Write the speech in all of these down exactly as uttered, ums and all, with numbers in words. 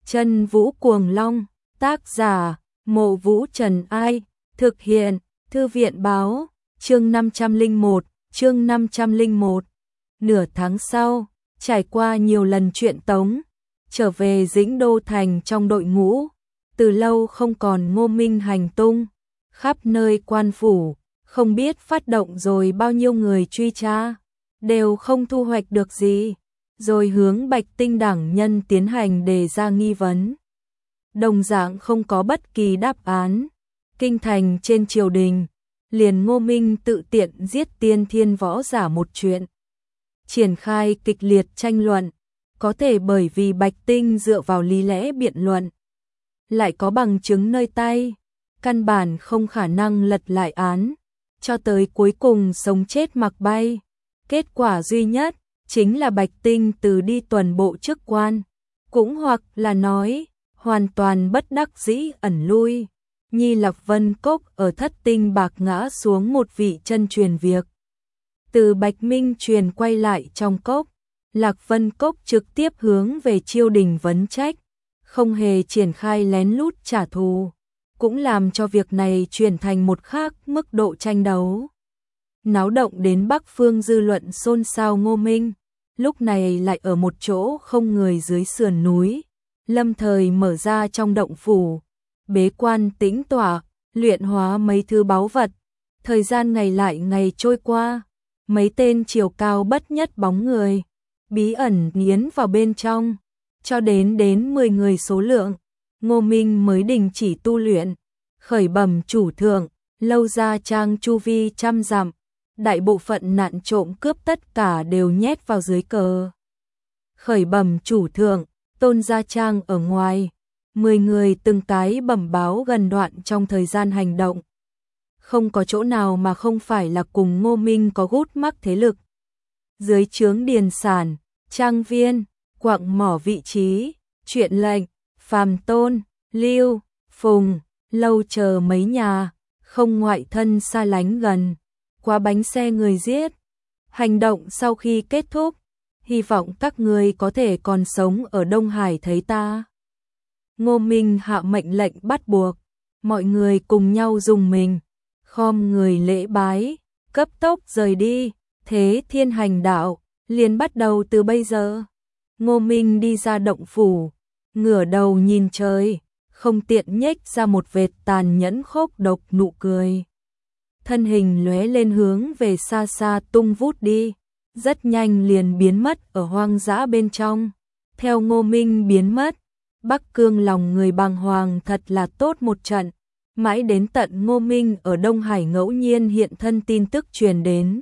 Chân Vũ Cuồng Long, tác giả, Mộ Vũ Trần Ai, thực hiện, Thư viện Báo, chương năm trăm lẻ một, chương năm trăm lẻ một. Nửa tháng sau, trải qua nhiều lần truyện tống, trở về Dĩnh Đô Thành trong đội ngũ, từ lâu không còn Ngô Minh hành tung, khắp nơi quan phủ, không biết phát động rồi bao nhiêu người truy tra, đều không thu hoạch được gì, rồi hướng Bạch Tinh đảng nhân tiến hành đề ra nghi vấn. Đồng dạng không có bất kỳ đáp án, kinh thành trên triều đình, liền Ngô Minh tự tiện giết tiên thiên võ giả một chuyện. Triển khai kịch liệt tranh luận, có thể bởi vì Bạch Tinh dựa vào lý lẽ biện luận, lại có bằng chứng nơi tay, căn bản không khả năng lật lại án, cho tới cuối cùng sống chết mặc bay. Kết quả duy nhất chính là Bạch Tinh từ đi tuần bộ chức quan, cũng hoặc là nói, hoàn toàn bất đắc dĩ ẩn lui. Nhi Lạc Vân Cốc ở Thất Tinh Bạc ngã xuống một vị chân truyền việc. Từ Bạch Minh truyền quay lại trong cốc, Lạc Vân Cốc trực tiếp hướng về triều đình vấn trách, không hề triển khai lén lút trả thù, cũng làm cho việc này chuyển thành một khác mức độ tranh đấu. Náo động đến Bắc Phương dư luận xôn xao. Ngô Minh lúc này lại ở một chỗ không người dưới sườn núi, lâm thời mở ra trong động phủ, bế quan tĩnh tọa, luyện hóa mấy thứ báu vật. Thời gian ngày lại ngày trôi qua, mấy tên chiều cao bất nhất bóng người bí ẩn nghiến vào bên trong, cho đến đến mười người số lượng, Ngô Minh mới đình chỉ tu luyện, khởi bẩm chủ thượng, Lâu Gia Trang chu vi trăm dặm, đại bộ phận nạn trộm cướp tất cả đều nhét vào dưới cờ. Khởi bẩm chủ thượng, Tôn Gia Trang ở ngoài, mười người từng cái bẩm báo gần đoạn trong thời gian hành động. Không có chỗ nào mà không phải là cùng Ngô Minh có gút mắc thế lực. Dưới trướng điền sản, trang viên, quặng mỏ vị trí, chuyện lệnh, Phàm Tôn, Lưu, Phùng, Lâu chờ mấy nhà, không ngoại thân xa lánh gần, qua bánh xe người giết. Hành động sau khi kết thúc, hy vọng các người có thể còn sống ở Đông Hải thấy ta. Ngô Minh hạ mệnh lệnh bắt buộc, mọi người cùng nhau dùng mình, khom người lễ bái, cấp tốc rời đi. Thế thiên hành đạo, liền bắt đầu từ bây giờ. Ngô Minh đi ra động phủ, ngửa đầu nhìn trời, không tiện nhếch ra một vệt tàn nhẫn khốc độc nụ cười. Thân hình lóe lên hướng về xa xa tung vút đi, rất nhanh liền biến mất ở hoang dã bên trong. Theo Ngô Minh biến mất, Bắc Cương lòng người bàng hoàng thật là tốt một trận, mãi đến tận Ngô Minh ở Đông Hải ngẫu nhiên hiện thân tin tức truyền đến.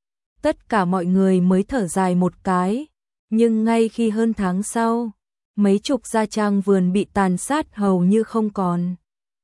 Tất cả mọi người mới thở dài một cái, nhưng ngay khi hơn tháng sau, mấy chục gia trang vườn bị tàn sát hầu như không còn.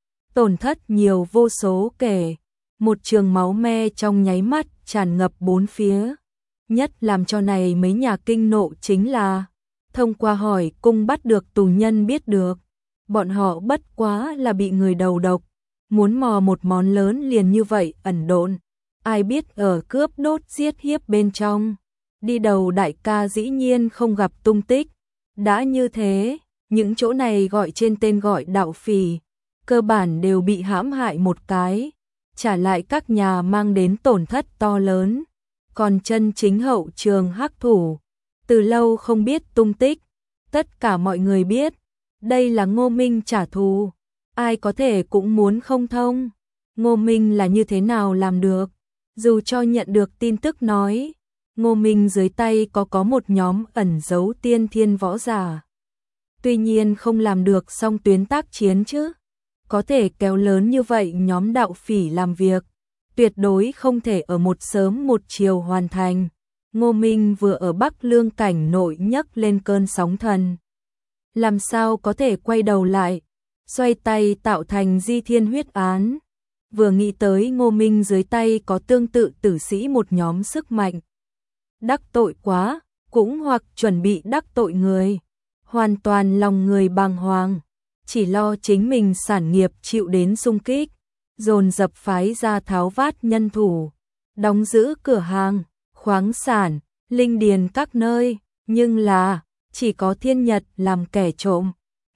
Tổn thất nhiều vô số kể, một trường máu me trong nháy mắt tràn ngập bốn phía. Nhất làm cho này mấy nhà kinh nộ chính là, thông qua hỏi cung bắt được tù nhân biết được, bọn họ bất quá là bị người đầu độc, muốn mò một món lớn liền như vậy ẩn độn. Ai biết ở cướp đốt giết hiếp bên trong, đi đầu đại ca dĩ nhiên không gặp tung tích. Đã như thế, những chỗ này gọi trên tên gọi đạo phỉ, cơ bản đều bị hãm hại một cái, trả lại các nhà mang đến tổn thất to lớn. Còn chân chính hậu trường hắc thủ, từ lâu không biết tung tích. Tất cả mọi người biết, đây là Ngô Minh trả thù, ai có thể cũng muốn không thông. Ngô Minh là như thế nào làm được? Dù cho nhận được tin tức nói, Ngô Minh dưới tay có có một nhóm ẩn giấu tiên thiên võ giả. Tuy nhiên không làm được song tuyến tác chiến chứ. Có thể kéo lớn như vậy nhóm đạo phỉ làm việc, tuyệt đối không thể ở một sớm một chiều hoàn thành. Ngô Minh vừa ở Bắc Lương cảnh nội nhấc lên cơn sóng thần. Làm sao có thể quay đầu lại, xoay tay tạo thành di thiên huyết án. Vừa nghĩ tới Ngô Minh dưới tay có tương tự tử sĩ một nhóm sức mạnh. Đắc tội quá, cũng hoặc chuẩn bị đắc tội người. Hoàn toàn lòng người bàng hoàng, chỉ lo chính mình sản nghiệp chịu đến xung kích. Dồn dập phái ra tháo vát nhân thủ, đóng giữ cửa hàng, khoáng sản, linh điền các nơi. Nhưng là, chỉ có Thiên Nhật làm kẻ trộm.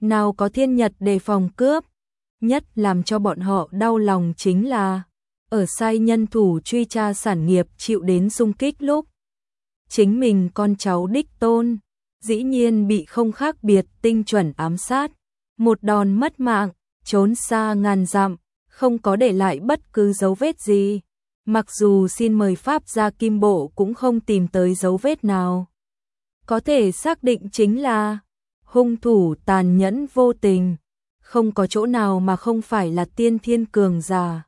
nào có thiên nhật đề phòng cướp. Nhất làm cho bọn họ đau lòng chính là, ở sai nhân thủ truy tra sản nghiệp chịu đến xung kích lúc. Chính mình con cháu đích tôn, dĩ nhiên bị không khác biệt tinh chuẩn ám sát. Một đòn mất mạng, trốn xa ngàn dặm, không có để lại bất cứ dấu vết gì. Mặc dù xin mời Pháp gia Kim Bộ cũng không tìm tới dấu vết nào. Có thể xác định chính là hung thủ tàn nhẫn vô tình, không có chỗ nào mà không phải là tiên thiên cường giả.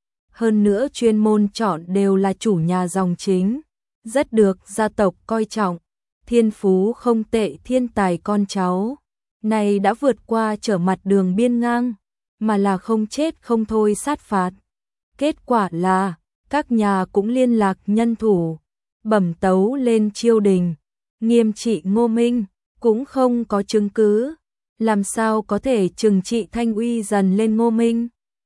Hơn nữa chuyên môn chọn đều là chủ nhà dòng chính, rất được gia tộc coi trọng, thiên phú không tệ thiên tài con cháu. Này đã vượt qua trở mặt đường biên ngang, mà là không chết không thôi sát phạt. Kết quả là, các nhà cũng liên lạc nhân thủ, bẩm tấu lên triều đình, nghiêm trị Ngô Minh, cũng không có chứng cứ. Làm sao có thể trừng trị thanh uy dần lên Ngô Minh?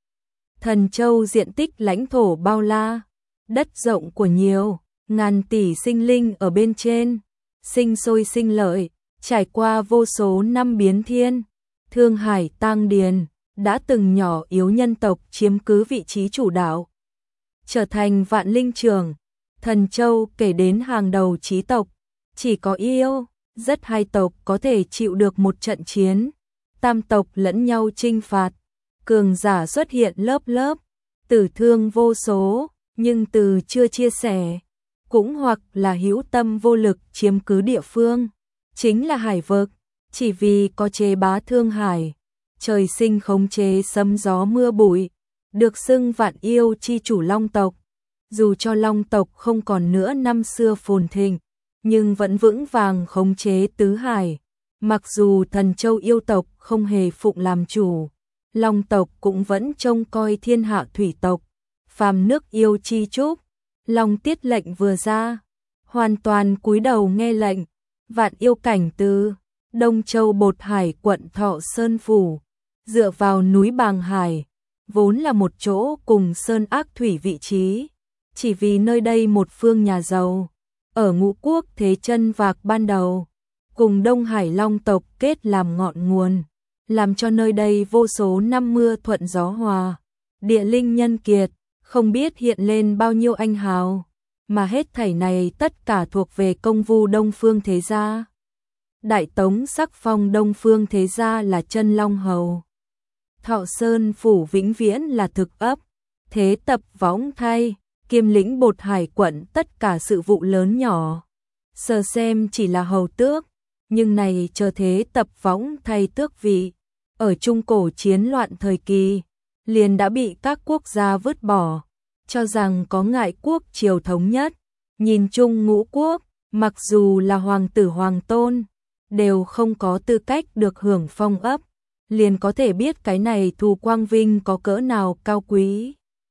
Thần Châu diện tích lãnh thổ bao la, đất rộng của nhiều, ngàn tỷ sinh linh ở bên trên, sinh sôi sinh lợi, trải qua vô số năm biến thiên. Thương Hải Tang Điền, đã từng nhỏ yếu nhân tộc chiếm cứ vị trí chủ đạo, trở thành vạn linh trường. Thần Châu kể đến hàng đầu chí tộc, chỉ có yêu, rất hai tộc có thể chịu được một trận chiến. Tam tộc lẫn nhau chinh phạt, cường giả xuất hiện lớp lớp, tử thương vô số, nhưng từ chưa chia sẻ, cũng hoặc là hữu tâm vô lực chiếm cứ địa phương, chính là hải vực, chỉ vì có chế bá Thương Hải, trời sinh khống chế sấm gió mưa bụi, được xưng vạn yêu chi chủ Long tộc. Dù cho Long tộc không còn nữa năm xưa phồn thịnh, nhưng vẫn vững vàng khống chế tứ hải. Mặc dù Thần Châu yêu tộc không hề phụng làm chủ, Long tộc cũng vẫn trông coi thiên hạ thủy tộc, phàm nước yêu chi chúc. Long tiết lệnh vừa ra, hoàn toàn cúi đầu nghe lệnh. Vạn yêu cảnh từ Đông Châu Bột Hải quận Thọ Sơn Phủ, dựa vào núi Bàng Hải, vốn là một chỗ cùng sơn ác thủy vị trí, chỉ vì nơi đây một phương nhà giàu, ở Ngũ Quốc thế chân vạc ban đầu, cùng Đông Hải Long tộc kết làm ngọn nguồn, làm cho nơi đây vô số năm mưa thuận gió hòa, địa linh nhân kiệt, không biết hiện lên bao nhiêu anh hào, mà hết thảy này tất cả thuộc về công vu Đông Phương Thế Gia. Đại Tống sắc phong Đông Phương Thế Gia là chân Long Hầu. Thọ Sơn Phủ vĩnh viễn là thực ấp, thế tập võng thay, kiêm lĩnh Bột Hải quận tất cả sự vụ lớn nhỏ. Sờ xem chỉ là hầu tước, nhưng này chờ thế tập võng thay tước vị. Ở Trung Cổ chiến loạn thời kỳ, liền đã bị các quốc gia vứt bỏ, cho rằng có ngại quốc triều thống nhất. Nhìn chung ngũ quốc, mặc dù là hoàng tử hoàng tôn, đều không có tư cách được hưởng phong ấp, liền có thể biết cái này thù quang vinh có cỡ nào cao quý.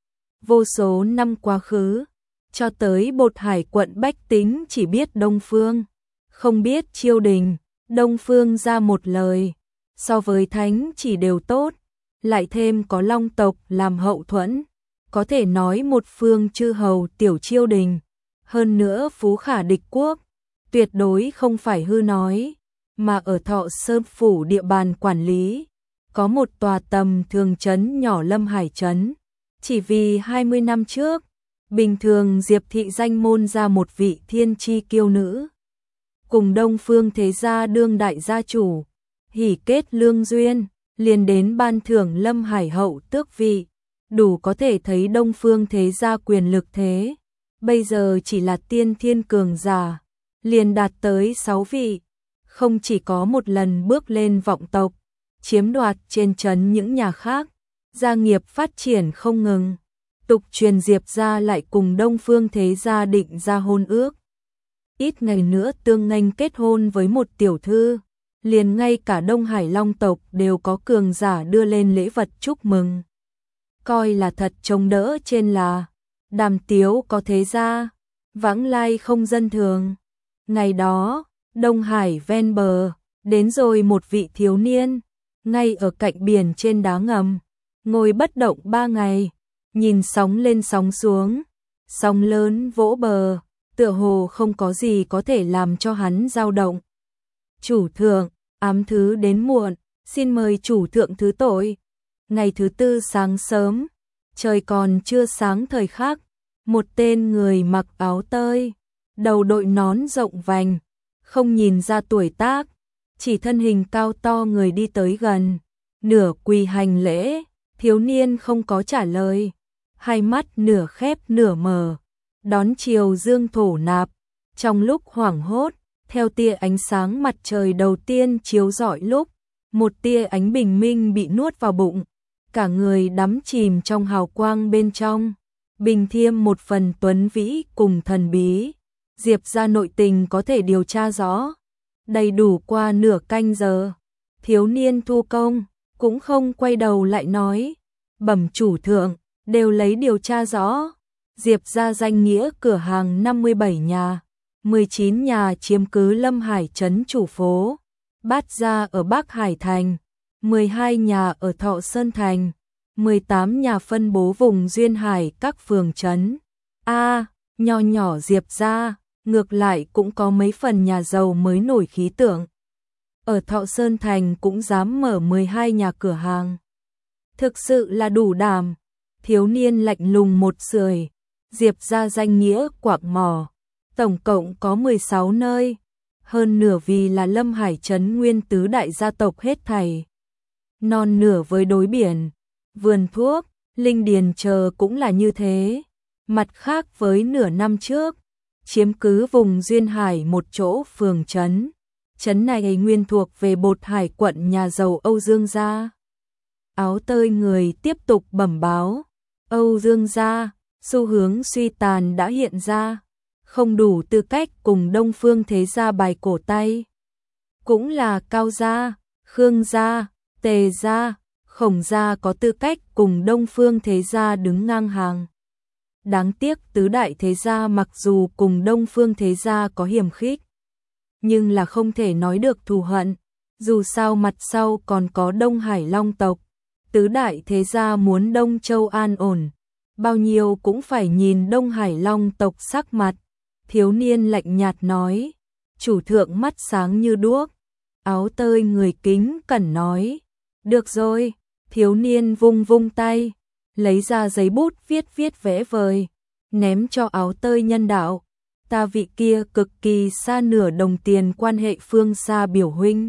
Vô số năm quá khứ, cho tới Bột Hải quận bách tính chỉ biết Đông Phương, không biết triều đình. Đông Phương ra một lời, so với thánh chỉ đều tốt, lại thêm có Long tộc làm hậu thuẫn, có thể nói một phương chư hầu tiểu triều đình, hơn nữa phú khả địch quốc, tuyệt đối không phải hư nói. Mà ở Thọ Sơn Phủ địa bàn quản lý, có một tòa tầm thường trấn nhỏ Lâm Hải trấn, chỉ vì hai mươi năm trước, bình thường Diệp thị danh môn ra một vị thiên chi kiêu nữ, cùng Đông Phương Thế Gia đương đại gia chủ, hỉ kết lương duyên, liền đến ban thưởng Lâm Hải hậu tước vị, đủ có thể thấy Đông Phương Thế Gia quyền lực thế. Bây giờ chỉ là tiên thiên cường giả, liền đạt tới sáu vị, không chỉ có một lần bước lên vọng tộc, chiếm đoạt trên trấn những nhà khác, gia nghiệp phát triển không ngừng. Tục truyền Diệp gia lại cùng Đông Phương Thế Gia định ra hôn ước. Ít ngày nữa tương nghênh kết hôn với một tiểu thư, liền ngay cả Đông Hải Long tộc đều có cường giả đưa lên lễ vật chúc mừng. Coi là thật trông đỡ trên là, Đàm Tiếu có thế gia, vãng lai không dân thường. Ngày đó, Đông Hải ven bờ, đến rồi một vị thiếu niên, ngay ở cạnh biển trên đá ngầm, ngồi bất động ba ngày, nhìn sóng lên sóng xuống, sóng lớn vỗ bờ, tựa hồ không có gì có thể làm cho hắn dao động. Chủ thượng, ám thứ đến muộn, Xin mời chủ thượng thứ tội. Ngày thứ tư sáng sớm, trời còn chưa sáng thời khắc, một tên người mặc áo tơi, đầu đội nón rộng vành, không nhìn ra tuổi tác, chỉ thân hình cao to người đi tới gần, nửa quỳ hành lễ. Thiếu niên không có trả lời, hai mắt nửa khép nửa mở, đón chiều dương thổ nạp. Trong lúc hoảng hốt, theo tia ánh sáng mặt trời đầu tiên chiếu rọi lúc, một tia ánh bình minh bị nuốt vào bụng, cả người đắm chìm trong hào quang bên trong, bình thiêm một phần tuấn vĩ cùng thần bí. Diệp gia nội tình có thể điều tra rõ. Đầy đủ qua nửa canh giờ, thiếu niên thu công, cũng không quay đầu lại nói, bẩm chủ thượng, đều lấy điều tra rõ. Diệp gia danh nghĩa cửa hàng năm mươi bảy nhà, mười chín nhà chiếm cứ Lâm Hải trấn chủ phố, Bát gia ở Bắc Hải thành, mười hai nhà ở Thọ Sơn thành, mười tám nhà phân bố vùng duyên hải các phường trấn. A, nho nhỏ Diệp gia, ngược lại cũng có mấy phần nhà giàu mới nổi khí tượng. Ở Thọ Sơn thành cũng dám mở mười hai nhà cửa hàng. Thực sự là đủ đảm. Thiếu niên lạnh lùng một sưởi, Diệp gia danh nghĩa quạng mỏ, tổng cộng có mười sáu nơi, hơn nửa vì là Lâm Hải trấn nguyên tứ đại gia tộc hết thảy. Non nửa với đối biển, vườn thuốc, linh điền chờ cũng là như thế. Mặt khác với nửa năm trước, chiếm cứ vùng duyên hải một chỗ phường trấn. Trấn này nguyên thuộc về Bột Hải quận nhà giàu Âu Dương gia. Áo tơi người tiếp tục bẩm báo, Âu Dương gia, xu hướng suy tàn đã hiện ra, không đủ tư cách cùng Đông Phương thế gia bài cổ tay. Cũng là Cao gia, Khương gia, Tề gia, Khổng gia có tư cách cùng Đông Phương thế gia đứng ngang hàng. Đáng tiếc tứ đại thế gia mặc dù cùng Đông Phương thế gia có hiềm khích, nhưng là không thể nói được thù hận, dù sao mặt sau còn có Đông Hải Long tộc. Tứ đại thế gia muốn Đông Châu an ổn, bao nhiêu cũng phải nhìn Đông Hải Long tộc sắc mặt. Thiếu niên lạnh nhạt nói, chủ thượng mắt sáng như đuốc. Áo tơi người kính cẩn nói, được rồi. Thiếu niên vung vung tay, lấy ra giấy bút viết viết vẽ vời, ném cho áo tơi nhân đạo. Ta vị kia cực kỳ xa nửa đồng tiền quan hệ phương xa biểu huynh,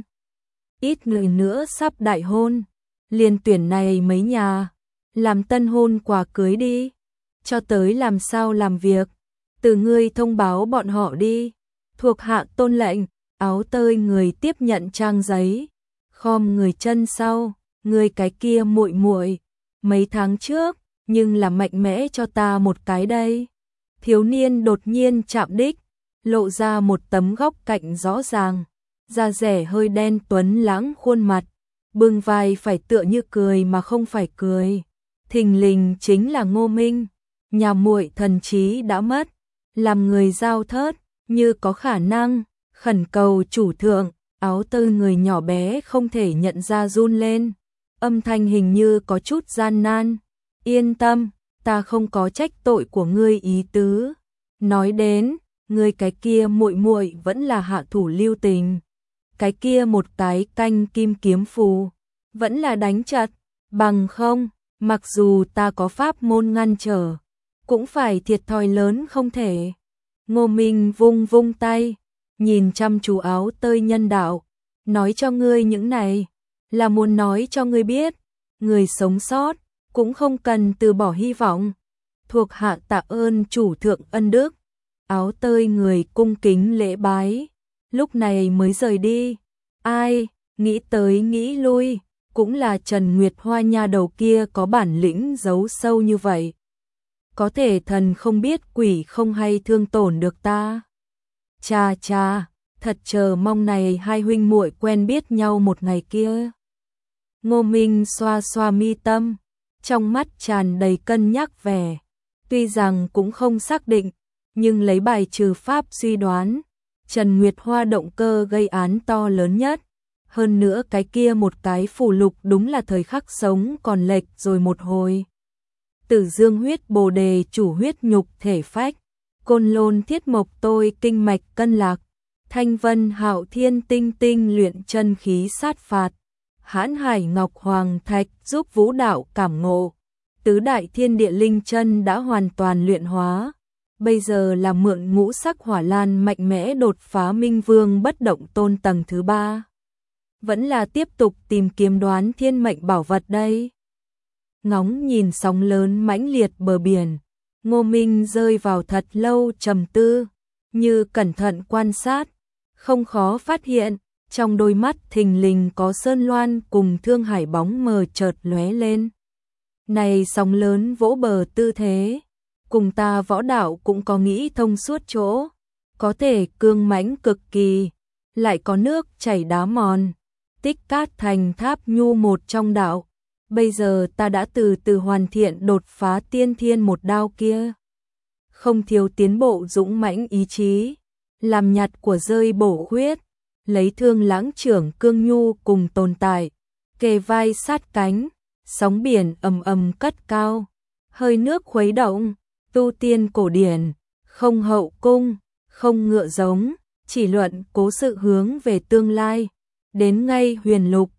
ít người nữa sắp đại hôn, liền tuyển này mấy nhà, làm tân hôn quà cưới đi, cho tới làm sao làm việc, từ ngươi thông báo bọn họ đi. Thuộc hạ tôn lệnh. Áo tơi người tiếp nhận trang giấy, khom người chân sau, ngươi cái kia muội muội, mấy tháng trước, nhưng là mạnh mẽ cho ta một cái đây. Thiếu niên đột nhiên chạm đích, lộ ra một tấm góc cạnh rõ ràng, da rẻ hơi đen tuấn lãng khuôn mặt, bưng vai phải tựa như cười mà không phải cười. Thình lình chính là Ngô Minh, nhà muội thần trí đã mất, làm người giao thớt, như có khả năng, khẩn cầu chủ thượng. Áo tơi người nhỏ bé không thể nhận ra run lên, âm thanh hình như có chút gian nan. Yên tâm, ta không có trách tội của ngươi ý tứ. Nói đến, ngươi cái kia muội muội vẫn là hạ thủ lưu tình. Cái kia một cái canh kim kiếm phù, vẫn là đánh chặt, bằng không, mặc dù ta có pháp môn ngăn trở, cũng phải thiệt thòi lớn không thể. Ngô Minh vung vung tay, nhìn chăm chú áo tơi nhân đạo, nói cho ngươi những này, là muốn nói cho ngươi biết, người sống sót, cũng không cần từ bỏ hy vọng. Thuộc hạ tạ ơn chủ thượng ân đức. Áo tơi người cung kính lễ bái, lúc này mới rời đi. Ai, nghĩ tới nghĩ lui, cũng là Trần Nguyệt Hoa nha đầu kia có bản lĩnh giấu sâu như vậy. Có thể thần không biết quỷ không hay thương tổn được ta. Cha cha, thật chờ mong này hai huynh muội quen biết nhau một ngày kia. Ngô Minh xoa xoa mi tâm, trong mắt tràn đầy cân nhắc vẻ. Tuy rằng cũng không xác định, nhưng lấy bài trừ pháp suy đoán, Trần Nguyệt Hoa động cơ gây án to lớn nhất. Hơn nữa cái kia một cái phù lục đúng là thời khắc sống còn lệch rồi một hồi. Tử dương huyết bồ đề chủ huyết nhục thể phách, côn lôn thiết mộc tôi kinh mạch cân lạc, thanh vân hạo thiên tinh tinh luyện chân khí sát phạt, Hãn Hải Ngọc Hoàng Thạch giúp vũ đạo cảm ngộ. Tứ đại thiên địa linh chân đã hoàn toàn luyện hóa. Bây giờ là mượn ngũ sắc hỏa lan mạnh mẽ đột phá Minh Vương bất động tôn tầng thứ ba. Vẫn là tiếp tục tìm kiếm đoán thiên mệnh bảo vật đây. Ngóng nhìn sóng lớn mãnh liệt bờ biển, Ngô Minh rơi vào thật lâu trầm tư, như cẩn thận quan sát, không khó phát hiện, trong đôi mắt thình lình có Sơn Loan cùng Thương Hải bóng mờ chợt lóe lên. Này sóng lớn vỗ bờ tư thế, cùng ta võ đạo cũng có nghĩ thông suốt chỗ, có thể cương mãnh cực kỳ, lại có nước chảy đá mòn, tích cát thành tháp nhu một trong đạo. Bây giờ ta đã từ từ hoàn thiện đột phá tiên thiên một đao kia. Không thiếu tiến bộ dũng mãnh ý chí, làm nhặt của rơi bổ khuyết, lấy thương lãng trưởng cương nhu cùng tồn tại, kề vai sát cánh, sóng biển ầm ầm cất cao, hơi nước khuấy động, tu tiên cổ điển, không hậu cung, không ngựa giống, chỉ luận cố sự hướng về tương lai, đến ngay huyền lục,